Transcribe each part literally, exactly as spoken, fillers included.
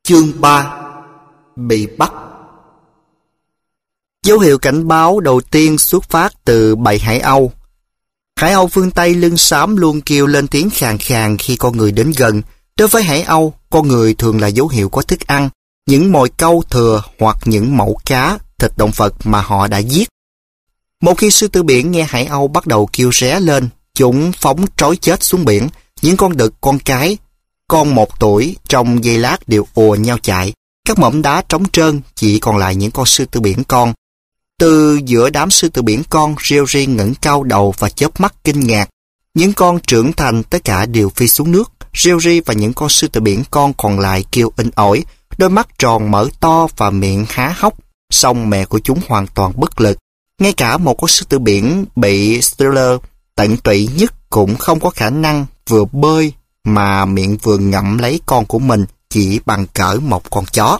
Chương ba. Bị bắt. Dấu hiệu cảnh báo đầu tiên xuất phát từ bầy hải âu. Hải âu phương Tây lưng xám luôn kêu lên tiếng khàn khàn khi con người đến gần. Đối với hải âu, con người thường là dấu hiệu có thức ăn, những mồi câu thừa hoặc những mẩu cá, thịt động vật mà họ đã giết. Một khi sư tử biển nghe hải âu bắt đầu kêu ré lên, chúng phóng trói chết xuống biển. Những con đực, con cái, con một tuổi trong giây lát đều ùa nhau chạy. Các mỏm đá trống trơn, chỉ còn lại những con sư tử biển con. Từ giữa đám sư tử biển con, Jerry ngẩng cao đầu và chớp mắt kinh ngạc. Những con trưởng thành tất cả đều phi xuống nước. Jerry và những con sư tử biển con còn lại kêu inh ỏi, đôi mắt tròn mở to và miệng há hốc. Song mẹ của chúng hoàn toàn bất lực. Ngay cả một con sư tử biển bị Stellar tận tụy nhất cũng không có khả năng vừa bơi mà miệng vừa ngậm lấy con của mình chỉ bằng cỡ một con chó.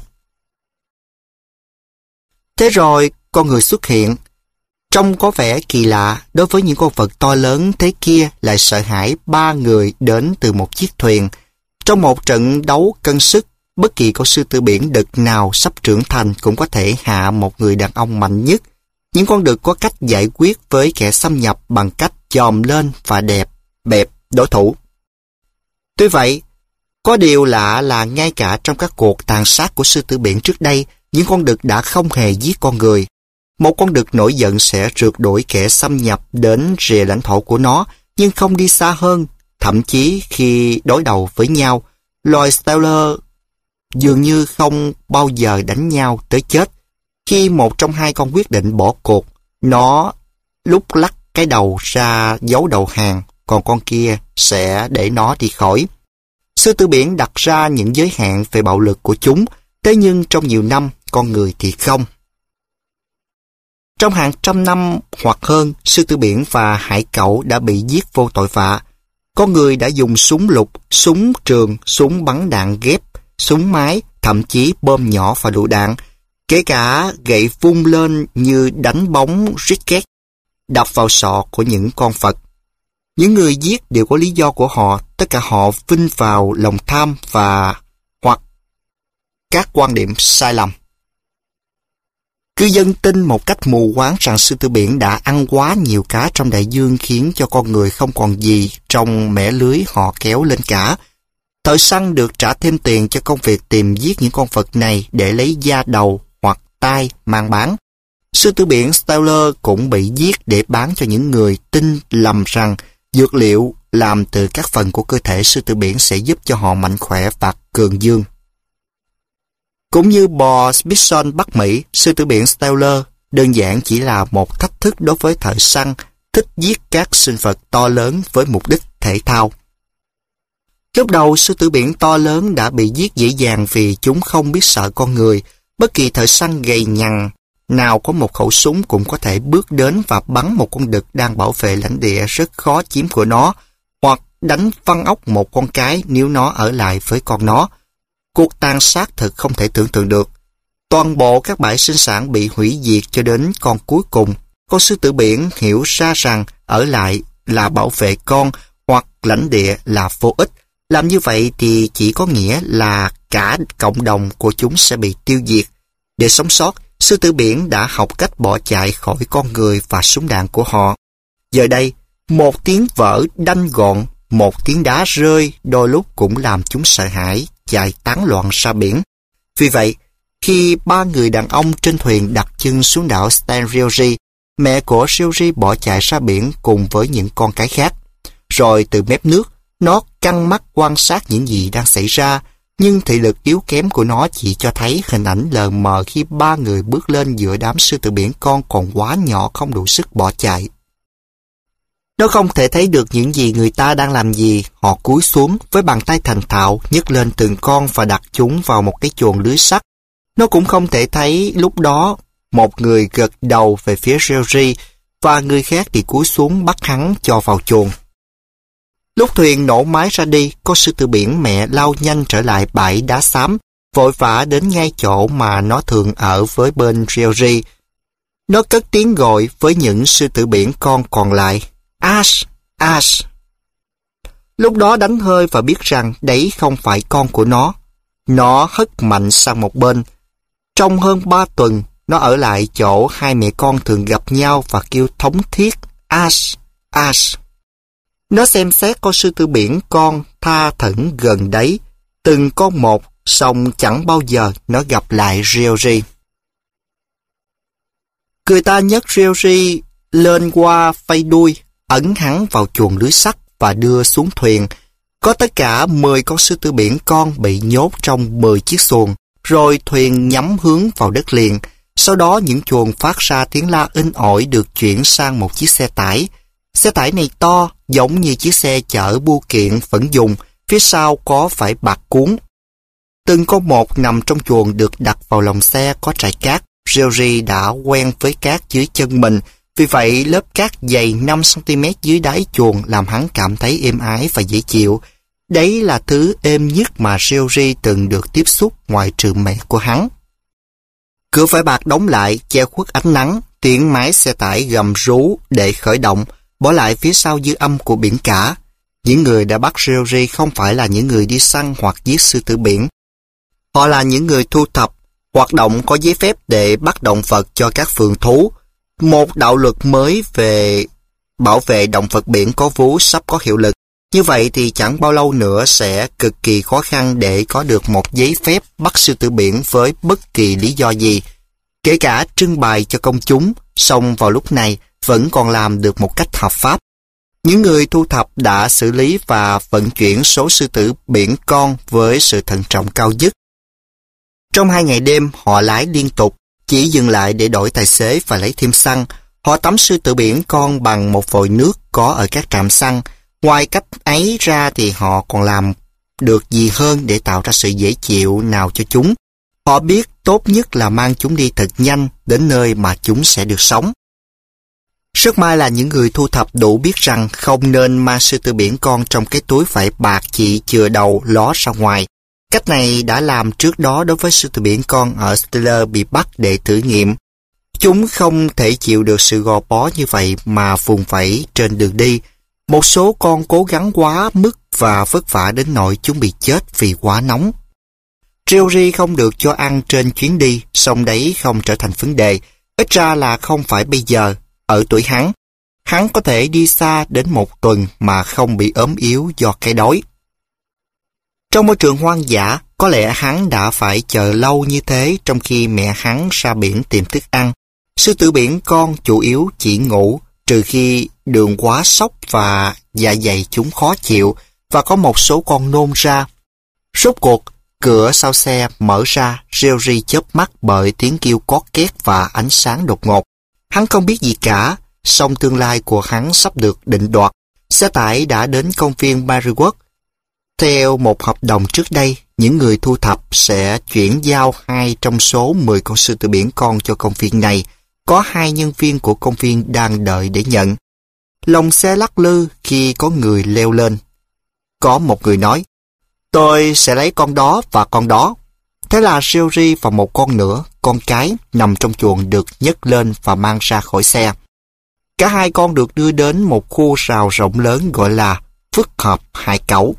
Thế rồi, con người xuất hiện. Trông có vẻ kỳ lạ, đối với những con vật to lớn thế kia lại sợ hãi ba người đến từ một chiếc thuyền. Trong một trận đấu cân sức, bất kỳ con sư tử biển đực nào sắp trưởng thành cũng có thể hạ một người đàn ông mạnh nhất. Những con đực có cách giải quyết với kẻ xâm nhập bằng cách chồm lên và đẹp, bẹp đối thủ. Tuy vậy, có điều lạ là ngay cả trong các cuộc tàn sát của sư tử biển trước đây, những con đực đã không hề giết con người. Một con đực nổi giận sẽ rượt đuổi kẻ xâm nhập đến rìa lãnh thổ của nó, nhưng không đi xa hơn. Thậm chí khi đối đầu với nhau, loài Stellar dường như không bao giờ đánh nhau tới chết. Khi một trong hai con quyết định bỏ cuộc, nó lúc lắc cái đầu ra dấu đầu hàng, còn con kia sẽ để nó đi khỏi. Sư tử biển đặt ra những giới hạn về bạo lực của chúng, thế nhưng trong nhiều năm, con người thì không. Trong hàng trăm năm hoặc hơn, sư tử biển và hải cẩu đã bị giết vô tội vạ. Con người đã dùng súng lục, súng trường, súng bắn đạn ghép, súng máy, thậm chí bom nhỏ và lựu đạn, kể cả gậy vung lên như đánh bóng cricket, đập vào sọ của những con vật. Những người giết đều có lý do của họ, tất cả họ vin vào lòng tham và hoặc các quan điểm sai lầm. Cư dân tin một cách mù quáng rằng sư tử biển đã ăn quá nhiều cá trong đại dương khiến cho con người không còn gì trong mẻ lưới họ kéo lên cả. Thợ săn được trả thêm tiền cho công việc tìm giết những con vật này để lấy da đầu hoặc tai mang bán. Sư tử biển Stellar cũng bị giết để bán cho những người tin lầm rằng dược liệu làm từ các phần của cơ thể sư tử biển sẽ giúp cho họ mạnh khỏe và cường dương. Cũng như bò Bison Bắc Mỹ, sư tử biển Stellar đơn giản chỉ là một thách thức đối với thợ săn thích giết các sinh vật to lớn với mục đích thể thao. Lúc đầu, sư tử biển to lớn đã bị giết dễ dàng vì chúng không biết sợ con người. Bất kỳ thợ săn gầy nhằn nào có một khẩu súng cũng có thể bước đến và bắn một con đực đang bảo vệ lãnh địa rất khó chiếm của nó, hoặc đánh văng óc một con cái nếu nó ở lại với con nó. Cuộc tàn sát thật không thể tưởng tượng được. Toàn bộ các bãi sinh sản bị hủy diệt cho đến con cuối cùng. Con sư tử biển hiểu ra rằng ở lại là bảo vệ con hoặc lãnh địa là vô ích. Làm như vậy thì chỉ có nghĩa là cả cộng đồng của chúng sẽ bị tiêu diệt. Để sống sót, sư tử biển đã học cách bỏ chạy khỏi con người và súng đạn của họ. Giờ đây, một tiếng vỡ đanh gọn, một tiếng đá rơi đôi lúc cũng làm chúng sợ hãi, chạy tán loạn ra biển. Vì vậy, khi ba người đàn ông trên thuyền đặt chân xuống đảo Stanriori, mẹ của Riori bỏ chạy ra biển cùng với những con cái khác. Rồi từ mép nước, nó căng mắt quan sát những gì đang xảy ra, nhưng thị lực yếu kém của nó chỉ cho thấy hình ảnh lờ mờ khi ba người bước lên giữa đám sư tử biển con còn quá nhỏ không đủ sức bỏ chạy. Nó không thể thấy được những gì người ta đang làm gì. Họ cúi xuống với bàn tay thành thạo, nhấc lên từng con và đặt chúng vào một cái chuồng lưới sắt. Nó cũng không thể thấy lúc đó một người gật đầu về phía Jerry và người khác thì cúi xuống bắt hắn cho vào chuồng. Lúc thuyền nổ máy ra đi, con sư tử biển mẹ lao nhanh trở lại bãi đá xám, vội vã đến ngay chỗ mà nó thường ở với bên Jerry. Nó cất tiếng gọi với những sư tử biển con còn lại. Ash! Ash! Lúc đó đánh hơi và biết rằng đấy không phải con của nó. Nó hất mạnh sang một bên. Trong hơn ba tuần, nó ở lại chỗ hai mẹ con thường gặp nhau và kêu thống thiết Ash, Ash. Nó xem xét con sư tử biển con tha thẩn gần đấy, từng con một, song chẳng bao giờ nó gặp lại Ryoji. Người ta nhấc Ryoji lên qua phay đuôi, ấn hắn vào chuồng lưới sắt và đưa xuống thuyền. Có tất cả mười con sư tử biển con bị nhốt trong mười chiếc xuồng, rồi thuyền nhắm hướng vào đất liền. Sau đó những chuồng phát ra tiếng la inh ỏi được chuyển sang một chiếc xe tải. Xe tải này to, giống như chiếc xe chở bưu kiện vẫn dùng, phía sau có phải bạc cuốn. Từng con một nằm trong chuồng được đặt vào lòng xe có trải cát. Ryoji đã quen với cát dưới chân mình, vì vậy lớp cát dày năm xăng-ti-mét dưới đáy chuồng làm hắn cảm thấy êm ái và dễ chịu. Đấy là thứ êm nhất mà Ryoji từng được tiếp xúc ngoài trừ mẹ của hắn. Cửa vải bạc đóng lại, che khuất ánh nắng, tiếng máy xe tải gầm rú để khởi động, bỏ lại phía sau dư âm của biển cả. Những người đã bắt Ryoji không phải là những người đi săn hoặc giết sư tử biển. Họ là những người thu thập, hoạt động có giấy phép để bắt động vật cho các vườn thú. Một đạo luật mới về bảo vệ động vật biển có vú sắp có hiệu lực. Như vậy thì chẳng bao lâu nữa sẽ cực kỳ khó khăn để có được một giấy phép bắt sư tử biển với bất kỳ lý do gì, kể cả trưng bày cho công chúng, song vào lúc này vẫn còn làm được một cách hợp pháp. Những người thu thập đã xử lý và vận chuyển số sư tử biển con với sự thận trọng cao nhất. Trong hai ngày đêm, họ lái liên tục, chỉ dừng lại để đổi tài xế và lấy thêm xăng. Họ tắm sư tử biển con bằng một vòi nước có ở các trạm xăng. Ngoài cách ấy ra thì họ còn làm được gì hơn để tạo ra sự dễ chịu nào cho chúng. Họ biết tốt nhất là mang chúng đi thật nhanh đến nơi mà chúng sẽ được sống. Rất may là những người thu thập đủ biết rằng không nên mang sư tử biển con trong cái túi vải bạc chỉ chừa đầu ló ra ngoài. Cách này đã làm trước đó đối với sư tử biển con ở Steller bị bắt để thử nghiệm. Chúng không thể chịu được sự gò bó như vậy mà vùng vẫy trên đường đi. Một số con cố gắng quá mức và vất vả đến nỗi chúng bị chết vì quá nóng. Ryoji không được cho ăn trên chuyến đi, song đấy không trở thành vấn đề. Ít ra là không phải bây giờ, ở tuổi hắn. Hắn có thể đi xa đến một tuần mà không bị ốm yếu do cái đói. Trong môi trường hoang dã, có lẽ hắn đã phải chờ lâu như thế trong khi mẹ hắn ra biển tìm thức ăn. Sư tử biển con chủ yếu chỉ ngủ, trừ khi đường quá sốc và dạ dày chúng khó chịu và có một số con nôn ra. Rốt cuộc, cửa sau xe mở ra, Ryoji chớp mắt bởi tiếng kêu cót két và ánh sáng đột ngột. Hắn không biết gì cả, song tương lai của hắn sắp được định đoạt. Xe tải đã đến công viên Marywood. Theo một hợp đồng trước đây, những người thu thập sẽ chuyển giao hai trong số mười con sư tử biển con cho công viên này. Có hai nhân viên của công viên đang đợi để nhận. Lòng xe lắc lư khi có người leo lên. Có một người nói, tôi sẽ lấy con đó và con đó. Thế là Ryoji và một con nữa, con cái, nằm trong chuồng được nhấc lên và mang ra khỏi xe. Cả hai con được đưa đến một khu rào rộng lớn gọi là phức hợp hải cẩu.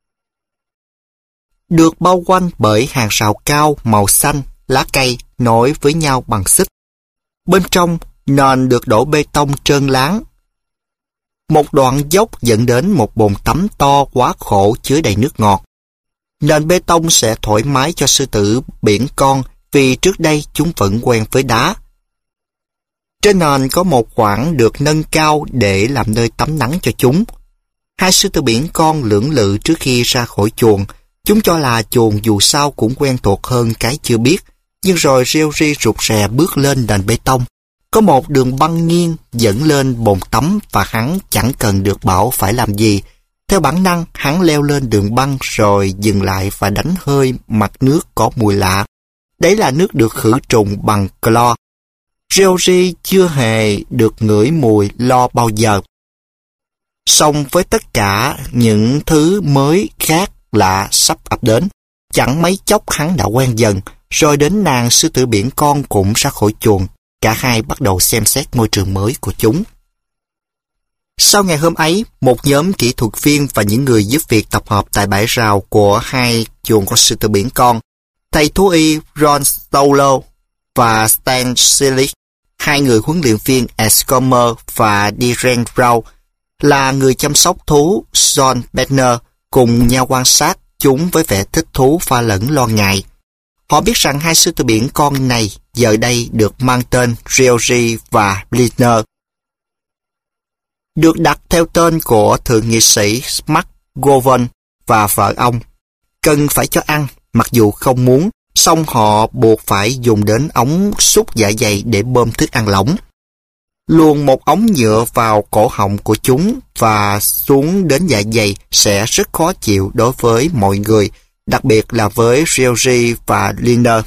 Được bao quanh bởi hàng rào cao màu xanh, lá cây nối với nhau bằng xích. Bên trong, nền được đổ bê tông trơn láng. Một đoạn dốc dẫn đến một bồn tắm to quá khổ chứa đầy nước ngọt. Nền bê tông sẽ thoải mái cho sư tử biển con vì trước đây chúng vẫn quen với đá. Trên nền có một khoảng được nâng cao để làm nơi tắm nắng cho chúng. Hai sư tử biển con lưỡng lự trước khi ra khỏi chuồng. Chúng cho là chuồng dù sao cũng quen thuộc hơn cái chưa biết. Nhưng rồi Ryoji rụt rè bước lên nền bê tông. Có một đường băng nghiêng dẫn lên bồn tắm và hắn chẳng cần được bảo phải làm gì. Theo bản năng, hắn leo lên đường băng rồi dừng lại và đánh hơi mặt nước có mùi lạ. Đấy là nước được khử trùng bằng clo. Ryoji chưa hề được ngửi mùi lo bao giờ. Song với tất cả những thứ mới khác lạ sắp ập đến, chẳng mấy chốc hắn đã quen dần, rồi đến nàng sư tử biển con cũng ra khỏi chuồng. Cả hai bắt đầu xem xét môi trường mới của chúng. Sau ngày hôm ấy, một nhóm kỹ thuật viên và những người giúp việc tập hợp tại bãi rào của hai chuồng con sư tử biển con. Thầy thú y Ron Stowler và Stan Silic, hai người huấn luyện viên Escomer và Diren Brown, là người chăm sóc thú John Banner, cùng nhau quan sát chúng với vẻ thích thú pha lẫn lo ngại. Họ biết rằng hai sư tử biển con này giờ đây được mang tên Georgie và Blinner, được đặt theo tên của thượng nghị sĩ McGovern và vợ ông. Cần phải cho ăn, mặc dù không muốn, song họ buộc phải dùng đến ống xúc dạ dày để bơm thức ăn lỏng. Luồn một ống nhựa vào cổ họng của chúng và xuống đến dạ dày sẽ rất khó chịu đối với mọi người, đặc biệt là với Georgie và Blinner.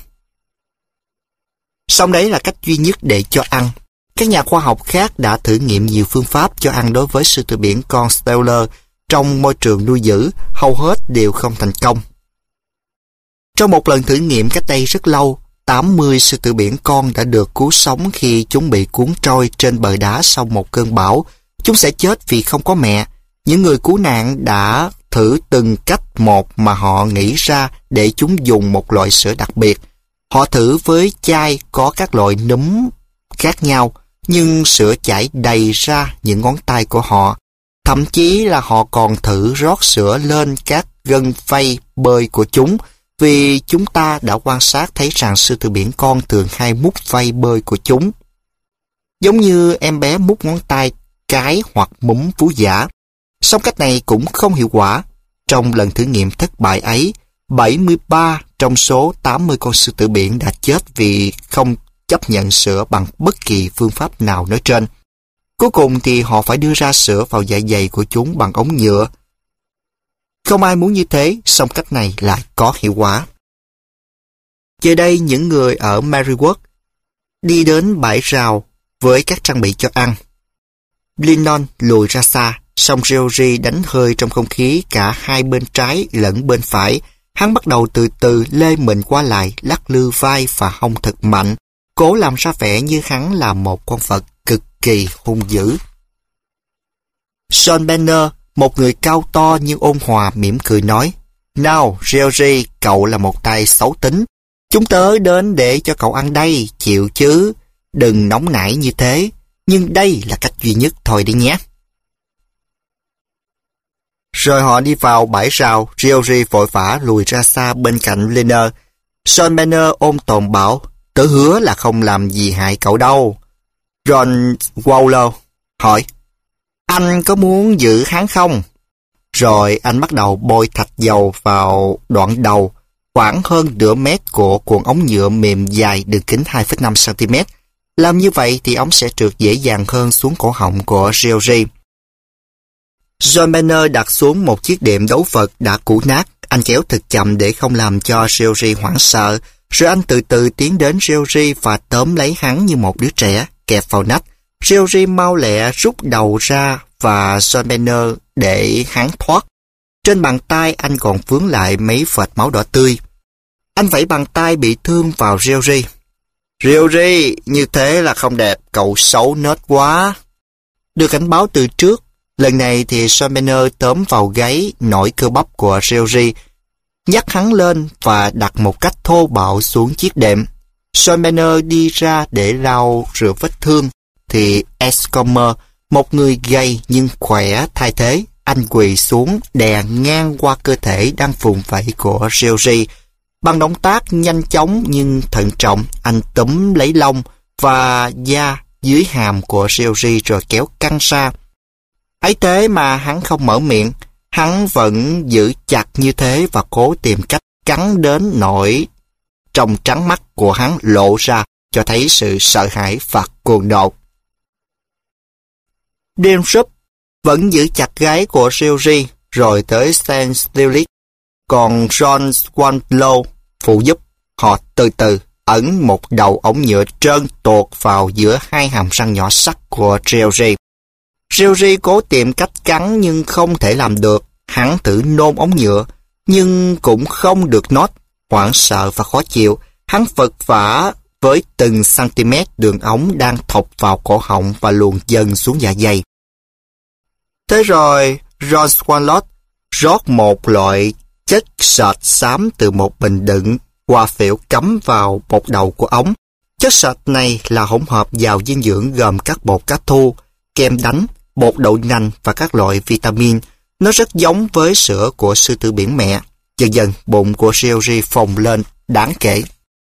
Song đấy là cách duy nhất để cho ăn. Các nhà khoa học khác đã thử nghiệm nhiều phương pháp cho ăn đối với sư tử biển con Steller trong môi trường nuôi giữ, hầu hết đều không thành công. Trong một lần thử nghiệm cách đây rất lâu, tám mươi sư tử biển con đã được cứu sống khi chúng bị cuốn trôi trên bờ đá sau một cơn bão. Chúng sẽ chết vì không có mẹ. Những người cứu nạn đã thử từng cách một mà họ nghĩ ra để chúng dùng một loại sữa đặc biệt. Họ thử với chai có các loại núm khác nhau, nhưng sữa chảy đầy ra những ngón tay của họ. Thậm chí là họ còn thử rót sữa lên các gân phay bơi của chúng, vì chúng ta đã quan sát thấy rằng sư tử biển con thường hay mút phay bơi của chúng, giống như em bé mút ngón tay cái hoặc múm vú giả. Song cách này cũng không hiệu quả. Trong lần thử nghiệm thất bại ấy, bảy mươi ba trong số tám mươi con sư tử biển đã chết vì không chấp nhận sữa bằng bất kỳ phương pháp nào nói trên. Cuối cùng thì họ phải đưa ra sữa vào dạ dày của chúng bằng ống nhựa. Không ai muốn như thế, song cách này lại có hiệu quả. Giờ đây những người ở Marywood đi đến bãi rào với các trang bị cho ăn. Blinnon lùi ra xa, song Georgie đánh hơi trong không khí cả hai bên trái lẫn bên phải. Hắn bắt đầu từ từ lê mình qua lại, lắc lư vai và hông thật mạnh, cố làm ra vẻ như hắn là một con vật cực kỳ hung dữ. John Banner, một người cao to nhưng ôn hòa, mỉm cười nói: "Nào, Georgie, cậu là một tay xấu tính. Chúng tớ đến để cho cậu ăn đây, chịu chứ. Đừng nóng nảy như thế, nhưng đây là cách duy nhất thôi đi nhé." Rồi họ đi vào bãi rào. Georgie vội vã lùi ra xa bên cạnh Blinner. John Banner ôm tồn bảo: "Tớ hứa là không làm gì hại cậu đâu." Ron Waller hỏi: "Anh có muốn giữ hắn không?" Rồi anh bắt đầu bôi thạch dầu vào đoạn đầu, khoảng hơn nửa mét của cuộn ống nhựa mềm dài đường kính hai phẩy năm xăng-ti-mét. Làm như vậy thì ống sẽ trượt dễ dàng hơn xuống cổ họng của Georgie. John Banner đặt xuống một chiếc đệm đấu vật đã cũ nát. Anh kéo thật chậm để không làm cho Georgie hoảng sợ. Rồi anh từ từ tiến đến Georgie và tóm lấy hắn như một đứa trẻ, kẹp vào nách. Georgie mau lẹ rút đầu ra và John Banner để hắn thoát. Trên bàn tay anh còn vướng lại mấy vệt máu đỏ tươi. Anh vẫy bàn tay bị thương vào Georgie. "Georgie, như thế là không đẹp, cậu xấu nết quá." Được cảnh báo từ trước, lần này thì John Banner tóm vào gáy nổi cơ bắp của Georgie, nhắc hắn lên và đặt một cách thô bạo xuống chiếc đệm. John Banner đi ra để lau rửa vết thương, thì Escomer, một người gầy nhưng khỏe thay thế. Anh quỳ xuống đè ngang qua cơ thể đang vùng vẫy của Georgie. Bằng động tác nhanh chóng nhưng thận trọng, anh túm lấy lông và da dưới hàm của Georgie rồi kéo căng ra. Ấy thế mà hắn không mở miệng, hắn vẫn giữ chặt như thế và cố tìm cách cắn đến nỗi trong trắng mắt của hắn lộ ra, cho thấy sự sợ hãi và cuồng nộ. Dean Rupp vẫn giữ chặt gáy của Georgie, rồi tới Stan Stillich, còn John Swanlow phụ giúp. Họ từ từ ẩn một đầu ống nhựa trơn tuột vào giữa hai hàm răng nhỏ sắc của Georgie. Georgie cố tìm cách cắn nhưng không thể làm được. Hắn thử nôn ống nhựa, nhưng cũng không được nót. Hoảng sợ và khó chịu, hắn vật vã với từng cm đường ống đang thọc vào cổ họng và luồn dần xuống dạ dày. Thế rồi, Ron Swanlot rót một loại chất sệt xám từ một bình đựng qua phễu cắm vào một đầu của ống. Chất sệt này là hỗn hợp giàu dinh dưỡng gồm các bột cá thu, kem đánh, bột đậu nành và các loại vitamin. Nó rất giống với sữa của sư tử biển mẹ. Dần dần, bụng của Jerry phồng lên đáng kể.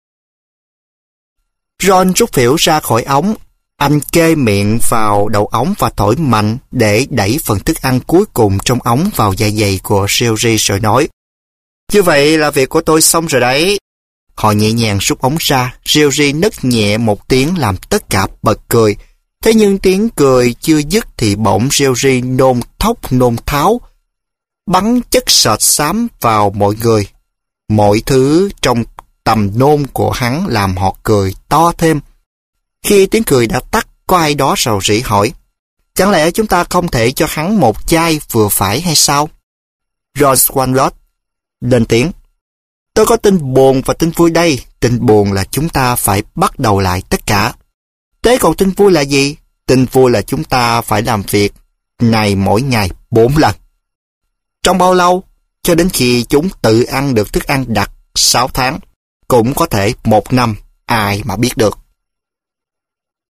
Ron rút phễu ra khỏi ống. Anh kê miệng vào đầu ống và thổi mạnh để đẩy phần thức ăn cuối cùng trong ống vào dạ dày của Jerry rồi nói: "Như vậy là việc của tôi xong rồi đấy." Họ nhẹ nhàng rút ống ra. Jerry nấc nhẹ một tiếng làm tất cả bật cười. Thế nhưng tiếng cười chưa dứt thì bỗng Jerry nôn thốc nôn tháo, bắn chất sệt xám vào mọi người. Mọi thứ trong tầm nôn của hắn làm họ cười to thêm. Khi tiếng cười đã tắt, có ai đó rầu rĩ hỏi: "Chẳng lẽ chúng ta không thể cho hắn một chai vừa phải hay sao?" Ron Swanlot lên tiếng: "Tôi có tin buồn và tin vui đây. Tin buồn là chúng ta phải bắt đầu lại tất cả. Thế còn tin vui là gì? Tin vui là chúng ta phải làm việc này mỗi ngày bốn lần. Trong bao lâu? Cho đến khi chúng tự ăn được thức ăn đặc sáu tháng. Cũng có thể một năm, ai mà biết được."